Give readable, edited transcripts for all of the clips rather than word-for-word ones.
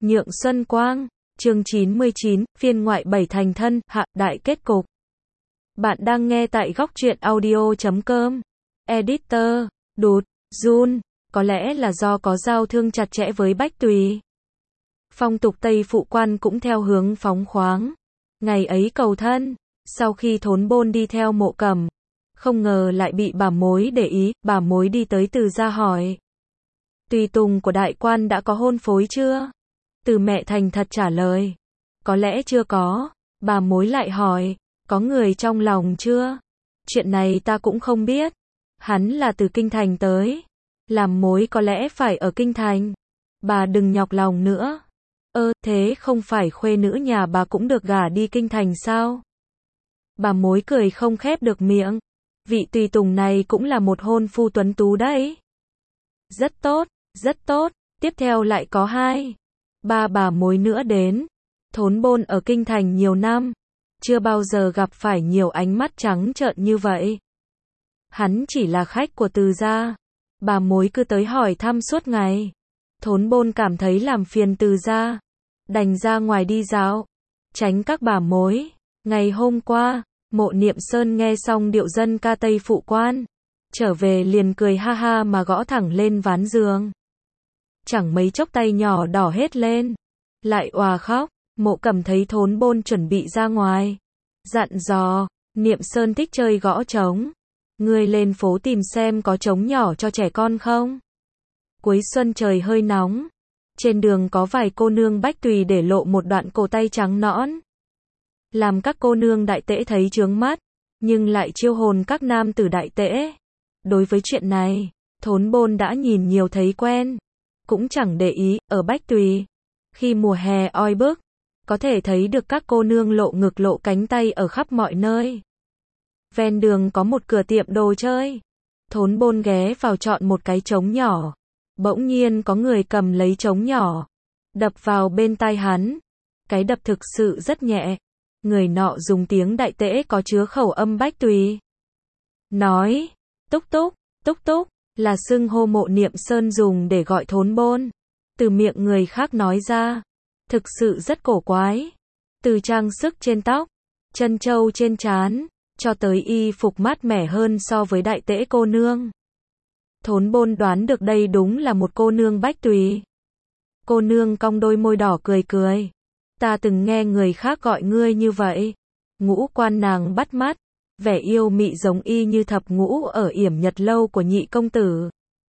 Nhượng Xuân Quang, chương 99, phiên ngoại 7 thành thân, hạ, đại kết cục. Bạn đang nghe tại góc truyện audio.com. Editor, Đụt, Jun, có lẽ là do có giao thương chặt chẽ với Bách Tùy. Phong tục Tây Phụ Quan cũng theo hướng phóng khoáng. Ngày ấy cầu thân, sau khi Thốn Bôn đi theo Mộ Cẩm, không ngờ lại bị bà mối để ý, bà mối đi tới Từ gia hỏi. Tùy tùng của đại quan đã có hôn phối chưa? Từ mẹ thành thật trả lời. Có lẽ chưa có. Bà mối lại hỏi. Có người trong lòng chưa? Chuyện này ta cũng không biết. Hắn là từ kinh thành tới. Làm mối có lẽ phải ở kinh thành. Bà đừng nhọc lòng nữa. Thế không phải khuê nữ nhà bà cũng được gả đi kinh thành sao? Bà mối cười không khép được miệng. Vị tùy tùng này cũng là một hôn phu tuấn tú đấy. Rất tốt, rất tốt. Tiếp theo lại có ba bà mối nữa đến. Thốn Bôn ở kinh thành nhiều năm, chưa bao giờ gặp phải nhiều ánh mắt trắng trợn như vậy. Hắn chỉ là khách của Từ gia. Bà mối cứ tới hỏi thăm suốt ngày. Thốn Bôn cảm thấy làm phiền Từ gia, đành ra ngoài đi dạo, tránh các bà mối. Ngày hôm qua, Mộ Niệm Sơn nghe xong điệu dân ca Tây Phụ Quan, trở về liền cười ha ha mà gõ thẳng lên ván giường. Chẳng mấy chốc tay nhỏ đỏ hết lên, lại òa khóc. Mộ Cẩm thấy Thốn Bôn chuẩn bị ra ngoài, dặn dò, Niệm Sơn thích chơi gõ trống, ngươi lên phố tìm xem có trống nhỏ cho trẻ con không. Cuối xuân trời hơi nóng, trên đường có vài cô nương Bách Tùy để lộ một đoạn cổ tay trắng nõn, làm các cô nương đại tễ thấy chướng mắt, nhưng lại chiêu hồn các nam tử đại tễ. Đối với chuyện này, Thốn Bôn đã nhìn nhiều thấy quen, cũng chẳng để ý. Ở Bách Tùy, khi mùa hè oi bức, có thể thấy được các cô nương lộ ngực lộ cánh tay ở khắp mọi nơi. Ven đường có một cửa tiệm đồ chơi. Thốn Bôn ghé vào chọn một cái trống nhỏ. Bỗng nhiên có người cầm lấy trống nhỏ, đập vào bên tai hắn. Cái đập thực sự rất nhẹ. Người nọ dùng tiếng đại tễ có chứa khẩu âm Bách Tùy, nói, túc túc, túc túc, là xưng hô Mộ Niệm Sơn dùng để gọi Thốn Bôn. Từ miệng người khác nói ra, thực sự rất cổ quái. Từ trang sức trên tóc, chân châu trên trán, cho tới y phục mát mẻ hơn so với đại tễ cô nương. Thốn Bôn đoán được đây đúng là một cô nương Bách Tùy. Cô nương cong đôi môi đỏ cười cười. Ta từng nghe người khác gọi ngươi như vậy. Ngũ quan nàng bắt mắt, vẻ yêu mị giống y như thập ngũ ở Yểm Nhật lâu của nhị công tử.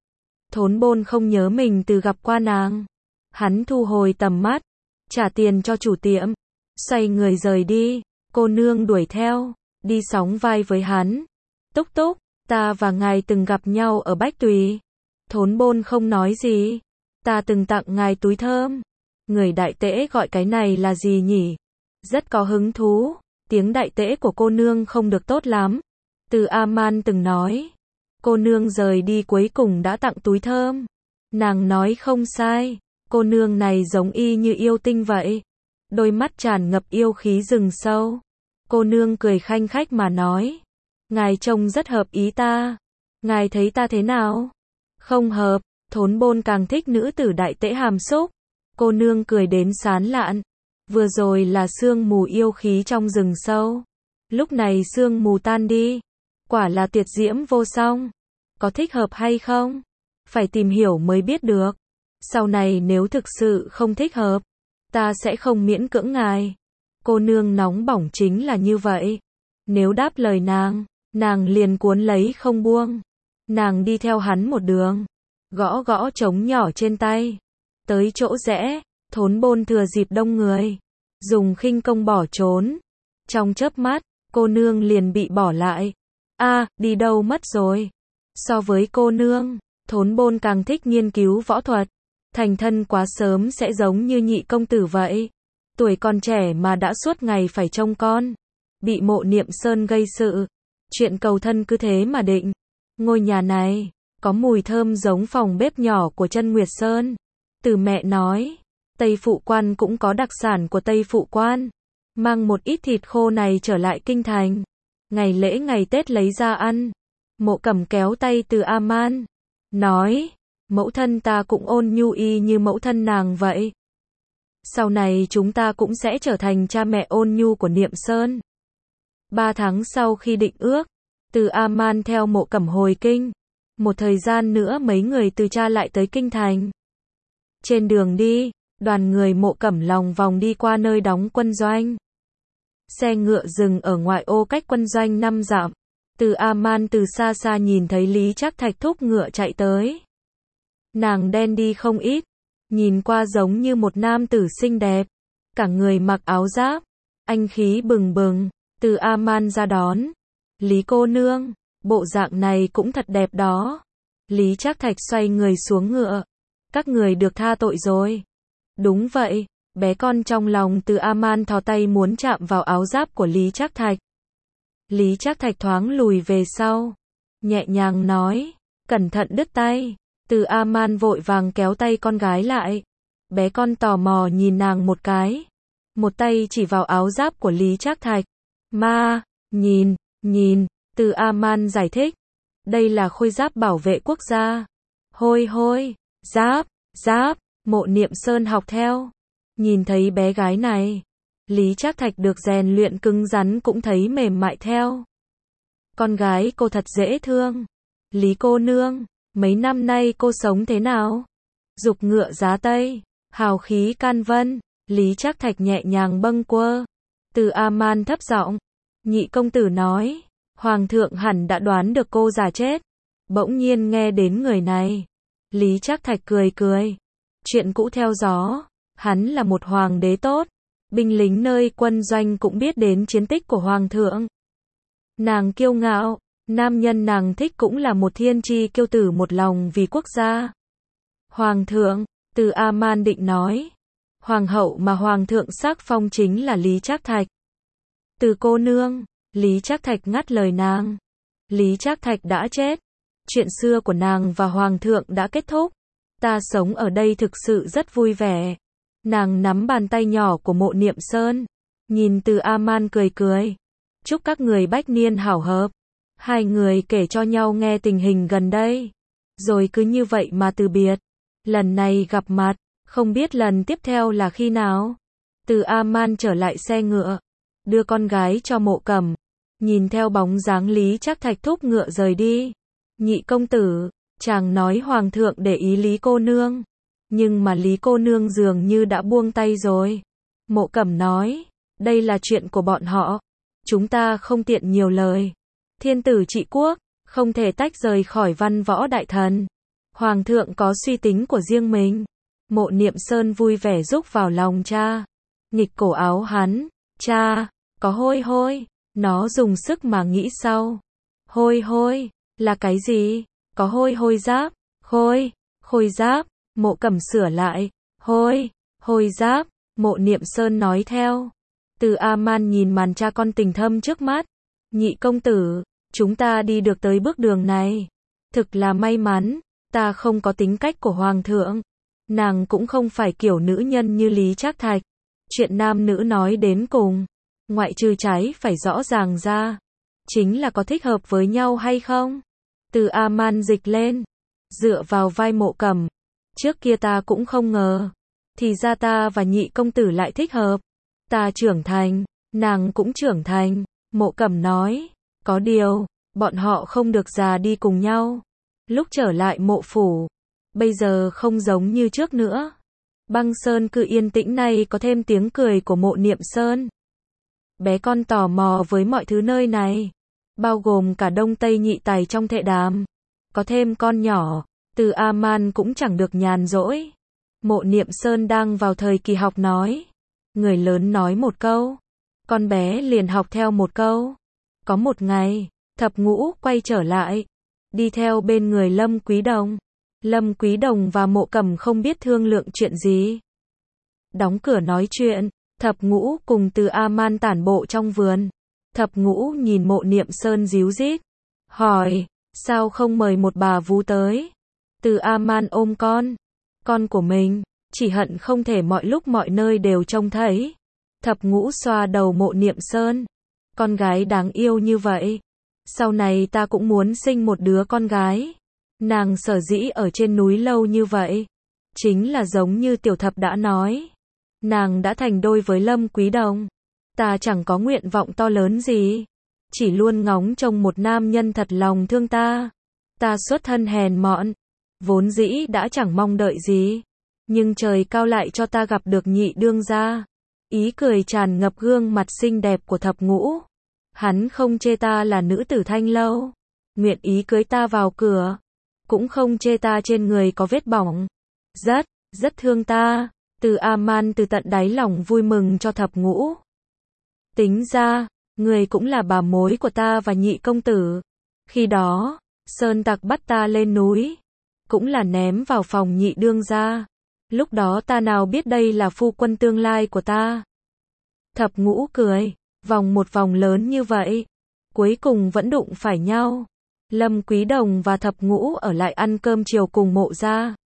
Thốn Bôn không nhớ mình từ gặp qua nàng. Hắn thu hồi tầm mắt, trả tiền cho chủ tiệm, xoay người rời đi. Cô nương đuổi theo, đi sóng vai với hắn. Túc túc, ta và ngài từng gặp nhau ở Bách Tùy. Thốn Bôn không nói gì. Ta từng tặng ngài túi thơm. Người đại tễ gọi cái này là gì nhỉ? Rất có hứng thú. Tiếng đại tễ của cô nương không được tốt lắm. Từ A-man từng nói, cô nương rời đi cuối cùng đã tặng túi thơm. Nàng nói không sai. Cô nương này giống y như yêu tinh vậy. Đôi mắt tràn ngập yêu khí rừng sâu. Cô nương cười khanh khách mà nói, ngài trông rất hợp ý ta. Ngài thấy ta thế nào? Không hợp. Thốn Bôn càng thích nữ tử đại tễ hàm xúc. Cô nương cười đến sán lạn. Vừa rồi là sương mù yêu khí trong rừng sâu. Lúc này sương mù tan đi. Quả là tuyệt diễm vô song. Có thích hợp hay không? Phải tìm hiểu mới biết được. Sau này nếu thực sự không thích hợp, ta sẽ không miễn cưỡng ngài. Cô nương nóng bỏng chính là như vậy. Nếu đáp lời nàng liền cuốn lấy không buông. Nàng đi theo hắn một đường, gõ gõ trống nhỏ trên tay. Tới chỗ rẽ, Thốn Bôn thừa dịp đông người, dùng khinh công bỏ trốn. Trong chớp mắt, cô nương liền bị bỏ lại. Đi đâu mất rồi? So với cô nương, Thốn Bôn càng thích nghiên cứu võ thuật. Thành thân quá sớm sẽ giống như nhị công tử vậy. Tuổi còn trẻ mà đã suốt ngày phải trông con. Bị Mộ Niệm Sơn gây sự. Chuyện cầu thân cứ thế mà định. Ngôi nhà này, có mùi thơm giống phòng bếp nhỏ của Chân Nguyệt Sơn. Từ mẹ nói, Tây Phụ Quan cũng có đặc sản của Tây Phụ Quan. Mang một ít thịt khô này trở lại kinh thành. Ngày lễ ngày Tết lấy ra ăn. Mộ Cẩm kéo tay Từ A-man, nói, mẫu thân ta cũng ôn nhu y như mẫu thân nàng vậy. Sau này chúng ta cũng sẽ trở thành cha mẹ ôn nhu của Niệm Sơn. 3 tháng sau khi định ước, Từ A-man theo Mộ Cẩm hồi kinh. Một thời gian nữa mấy người từ Cha lại tới kinh thành. Trên đường đi, đoàn người Mộ Cẩm lòng vòng đi qua nơi đóng quân doanh. Xe ngựa dừng ở ngoại ô cách quân doanh 5 dặm. Từ A-man từ xa xa nhìn thấy Lý Trác Thạch thúc ngựa chạy tới. Nàng đen đi không ít, nhìn qua giống như một nam tử xinh đẹp, cả người mặc áo giáp, anh khí bừng bừng. Từ A-man ra đón. Lý cô nương, bộ dạng này cũng thật đẹp đó. Lý Trác Thạch xoay người xuống ngựa. Các người được tha tội rồi. Đúng vậy, bé con trong lòng Từ A-man thò tay muốn chạm vào áo giáp của Lý Trác Thạch. Lý Trác Thạch thoáng lùi về sau, nhẹ nhàng nói, cẩn thận đứt tay. Từ A-man vội vàng kéo tay con gái lại. Bé con tò mò nhìn nàng một cái. Một tay chỉ vào áo giáp của Lý Trác Thạch. Ma, nhìn, Từ A-man giải thích. Đây là khôi giáp bảo vệ quốc gia. Hôi, giáp, Mộ Niệm Sơn học theo. Nhìn thấy bé gái này, Lý Trác Thạch được rèn luyện cứng rắn cũng thấy mềm mại theo. Con gái cô thật dễ thương. Lý cô nương, mấy năm nay cô sống thế nào? Dục ngựa giá tây, hào khí can vân. Lý Trác Thạch nhẹ nhàng bâng quơ. Từ A-man thấp giọng, nhị công tử nói, hoàng thượng hẳn đã đoán được cô già chết. Bỗng nhiên nghe đến người này, Lý Trác Thạch cười. Chuyện cũ theo gió, hắn là một hoàng đế tốt, binh lính nơi quân doanh cũng biết đến chiến tích của hoàng thượng. Nàng kiêu ngạo, nam nhân nàng thích cũng là một thiên chi kiêu tử một lòng vì quốc gia. Hoàng thượng, Từ A-man định nói, hoàng hậu mà hoàng thượng sắc phong chính là Lý Trác Thạch. Từ cô nương, Lý Trác Thạch ngắt lời nàng. Lý Trác Thạch đã chết, chuyện xưa của nàng và hoàng thượng đã kết thúc. Ta sống ở đây thực sự rất vui vẻ. Nàng nắm bàn tay nhỏ của Mộ Niệm Sơn, nhìn Từ A-man cười. Chúc các người bách niên hảo hợp. Hai người kể cho nhau nghe tình hình gần đây, rồi cứ như vậy mà từ biệt. Lần này gặp mặt, không biết lần tiếp theo là khi nào. Từ A-man trở lại xe ngựa, đưa con gái cho Mộ Cẩm, nhìn theo bóng dáng Lý Trác Thạch thúc ngựa rời đi. Nhị công tử, chàng nói hoàng thượng để ý Lý cô nương, nhưng mà Lý cô nương dường như đã buông tay rồi. Mộ Cẩm nói, đây là chuyện của bọn họ, chúng ta không tiện nhiều lời. Thiên tử trị quốc, không thể tách rời khỏi văn võ đại thần. Hoàng thượng có suy tính của riêng mình. Mộ Niệm Sơn vui vẻ rúc vào lòng cha, nghịch cổ áo hắn. Cha, có hôi, nó dùng sức mà nghĩ sau. Hôi, là cái gì? Có hôi giáp, khôi giáp. Mộ Cẩm sửa lại, hôi giáp. Mộ Niệm Sơn nói theo. Từ A-man nhìn màn cha con tình thâm trước mắt. Nhị công tử, chúng ta đi được tới bước đường này, thực là may mắn. Ta không có tính cách của hoàng thượng, nàng cũng không phải kiểu nữ nhân như Lý Trác Thạch. Chuyện nam nữ nói đến cùng, ngoại trừ trái phải rõ ràng ra, chính là có thích hợp với nhau hay không. Từ A-man dịch lên, dựa vào vai Mộ Cẩm. Trước kia ta cũng không ngờ, thì ra ta và nhị công tử lại thích hợp. Ta trưởng thành, nàng cũng trưởng thành. Mộ Cẩm nói, có điều, bọn họ không được già đi cùng nhau. Lúc trở lại mộ phủ, bây giờ không giống như trước nữa. Băng sơn cự yên tĩnh này có thêm tiếng cười của Mộ Niệm Sơn. Bé con tò mò với mọi thứ nơi này, bao gồm cả đông tây nhị tài trong thệ đàm. Có thêm con nhỏ, Từ A-man cũng chẳng được nhàn rỗi. Mộ Niệm Sơn đang vào thời kỳ học nói. Người lớn nói một câu, con bé liền học theo một câu. Có một ngày, Thập Ngũ quay trở lại, đi theo bên người Lâm Quý Đồng. Lâm Quý Đồng và Mộ Cẩm không biết thương lượng chuyện gì. Đóng cửa nói chuyện, Thập Ngũ cùng Từ A-man tản bộ trong vườn. Thập Ngũ nhìn Mộ Niệm Sơn díu dít, hỏi, sao không mời một bà vú tới? Từ A-man ôm con của mình, chỉ hận không thể mọi lúc mọi nơi đều trông thấy. Thập Ngũ xoa đầu Mộ Niệm Sơn, con gái đáng yêu như vậy, sau này ta cũng muốn sinh một đứa con gái. Nàng sở dĩ ở trên núi lâu như vậy, chính là giống như Tiểu Thập đã nói, nàng đã thành đôi với Lâm Quý Đồng. Ta chẳng có nguyện vọng to lớn gì, chỉ luôn ngóng trông một nam nhân thật lòng thương ta. Ta xuất thân hèn mọn, vốn dĩ đã chẳng mong đợi gì, nhưng trời cao lại cho ta gặp được nhị đương gia. Ý cười tràn ngập gương mặt xinh đẹp của Thập Ngũ. Hắn không chê ta là nữ tử thanh lâu, nguyện ý cưới ta vào cửa, cũng không chê ta trên người có vết bỏng. Rất thương ta. Từ A-man từ tận đáy lòng vui mừng cho Thập Ngũ. Tính ra, người cũng là bà mối của ta và nhị công tử. Khi đó, sơn tặc bắt ta lên núi, cũng là ném vào phòng nhị đương gia. Lúc đó ta nào biết đây là phu quân tương lai của ta. Thập Ngũ cười, vòng một vòng lớn như vậy, cuối cùng vẫn đụng phải nhau. Lâm Quý Đồng và Thập Ngũ ở lại ăn cơm chiều cùng Mộ gia.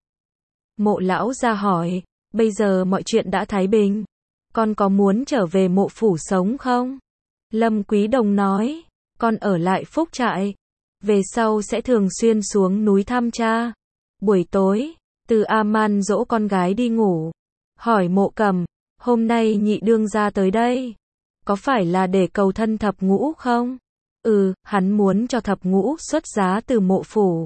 Mộ lão gia hỏi, bây giờ mọi chuyện đã thái bình, con có muốn trở về Mộ phủ sống không? Lâm Quý Đồng nói, con ở lại Phúc trại, về sau sẽ thường xuyên xuống núi thăm cha. Buổi tối, Từ A-man dỗ con gái đi ngủ, hỏi Mộ Cầm, hôm nay nhị đương gia tới đây, có phải là để cầu thân Thập Ngũ không? Hắn muốn cho Thập Ngũ xuất giá từ Mộ phủ.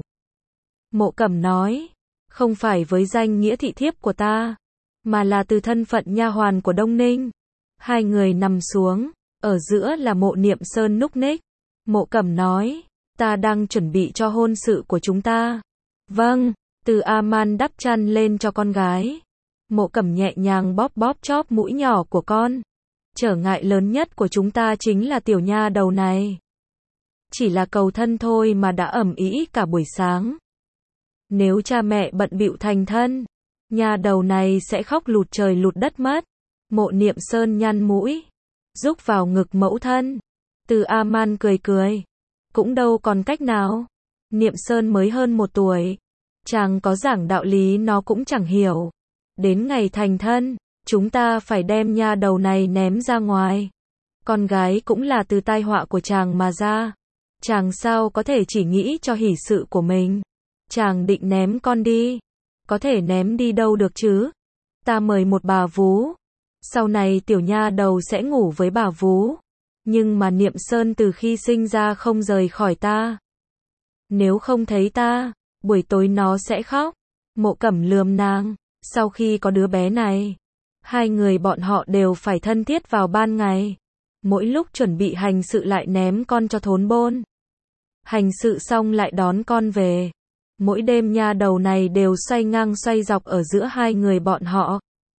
Mộ Cầm nói, không phải với danh nghĩa thị thiếp của ta, mà là từ thân phận nha hoàn của Đông Ninh. Hai người nằm xuống, ở giữa là Mộ Niệm Sơn núc ních. Mộ Cầm nói, ta đang chuẩn bị cho hôn sự của chúng ta. Vâng. Từ A-man đắp chăn lên cho con gái. Mộ Cầm nhẹ nhàng bóp bóp chóp mũi nhỏ của con. Trở ngại lớn nhất của chúng ta chính là tiểu nha đầu này. Chỉ là cầu thân thôi mà đã ầm ĩ cả buổi sáng. Nếu cha mẹ bận bịu thành thân, nha đầu này sẽ khóc lụt trời lụt đất mất. Mộ Niệm Sơn nhăn mũi, rúc vào ngực mẫu thân. Từ A-man cười cười, cũng đâu còn cách nào. Niệm Sơn mới hơn 1 tuổi, chàng có giảng đạo lý nó cũng chẳng hiểu. Đến ngày thành thân, chúng ta phải đem nha đầu này ném ra ngoài. Con gái cũng là từ tai họa của chàng mà ra. Chàng sao có thể chỉ nghĩ cho hỷ sự của mình. Chàng định ném con đi. Có thể ném đi đâu được chứ? Ta mời một bà vú. Sau này tiểu nha đầu sẽ ngủ với bà vú. Nhưng mà Niệm Sơn từ khi sinh ra không rời khỏi ta. Nếu không thấy ta, buổi tối nó sẽ khóc. Mộ Cẩm lườm nàng. Sau khi có đứa bé này, hai người bọn họ đều phải thân thiết vào ban ngày. Mỗi lúc chuẩn bị hành sự lại ném con cho thốn bôn. Hành sự xong lại đón con về. Mỗi đêm nha đầu này đều xoay ngang xoay dọc ở giữa hai người bọn họ.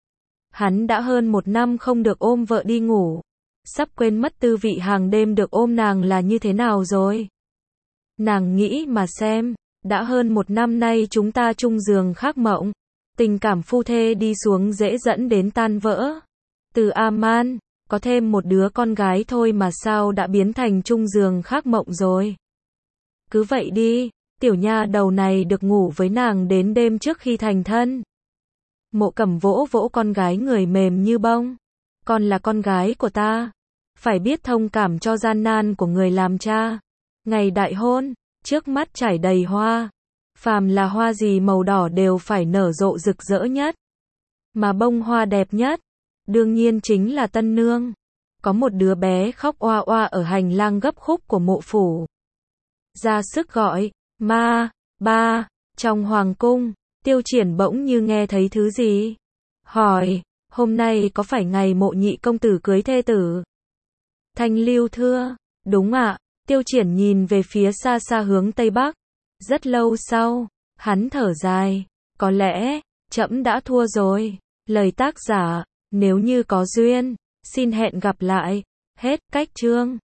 Hắn đã hơn 1 năm không được ôm vợ đi ngủ. Sắp quên mất tư vị hàng đêm được ôm nàng là như thế nào rồi. Nàng nghĩ mà xem, đã hơn 1 năm nay chúng ta chung giường khác mộng. Tình cảm phu thê đi xuống dễ dẫn đến tan vỡ. Từ A-man, có thêm một đứa con gái thôi mà sao đã biến thành chung giường khác mộng rồi. Cứ vậy đi, tiểu nha đầu này được ngủ với nàng đến đêm trước khi thành thân. Mộ Cẩm vỗ vỗ con gái người mềm như bông. Con là con gái của ta, phải biết thông cảm cho gian nan của người làm cha. Ngày đại hôn, trước mắt trải đầy hoa. Phàm là hoa gì màu đỏ đều phải nở rộ rực rỡ nhất. Mà bông hoa đẹp nhất, đương nhiên chính là tân nương. Có một đứa bé khóc oa oa ở hành lang gấp khúc của mộ phủ. Ra sức gọi, ma, ba, trong hoàng cung, Tiêu Triển bỗng như nghe thấy thứ gì. Hỏi, hôm nay có phải ngày Mộ nhị công tử cưới thê tử? Thanh Lưu thưa, đúng ạ. Tiêu Triển nhìn về phía xa xa hướng Tây Bắc. Rất lâu sau, hắn thở dài, có lẽ, trẫm đã thua rồi. Lời tác giả, nếu như có duyên, xin hẹn gặp lại. Hết cách chương.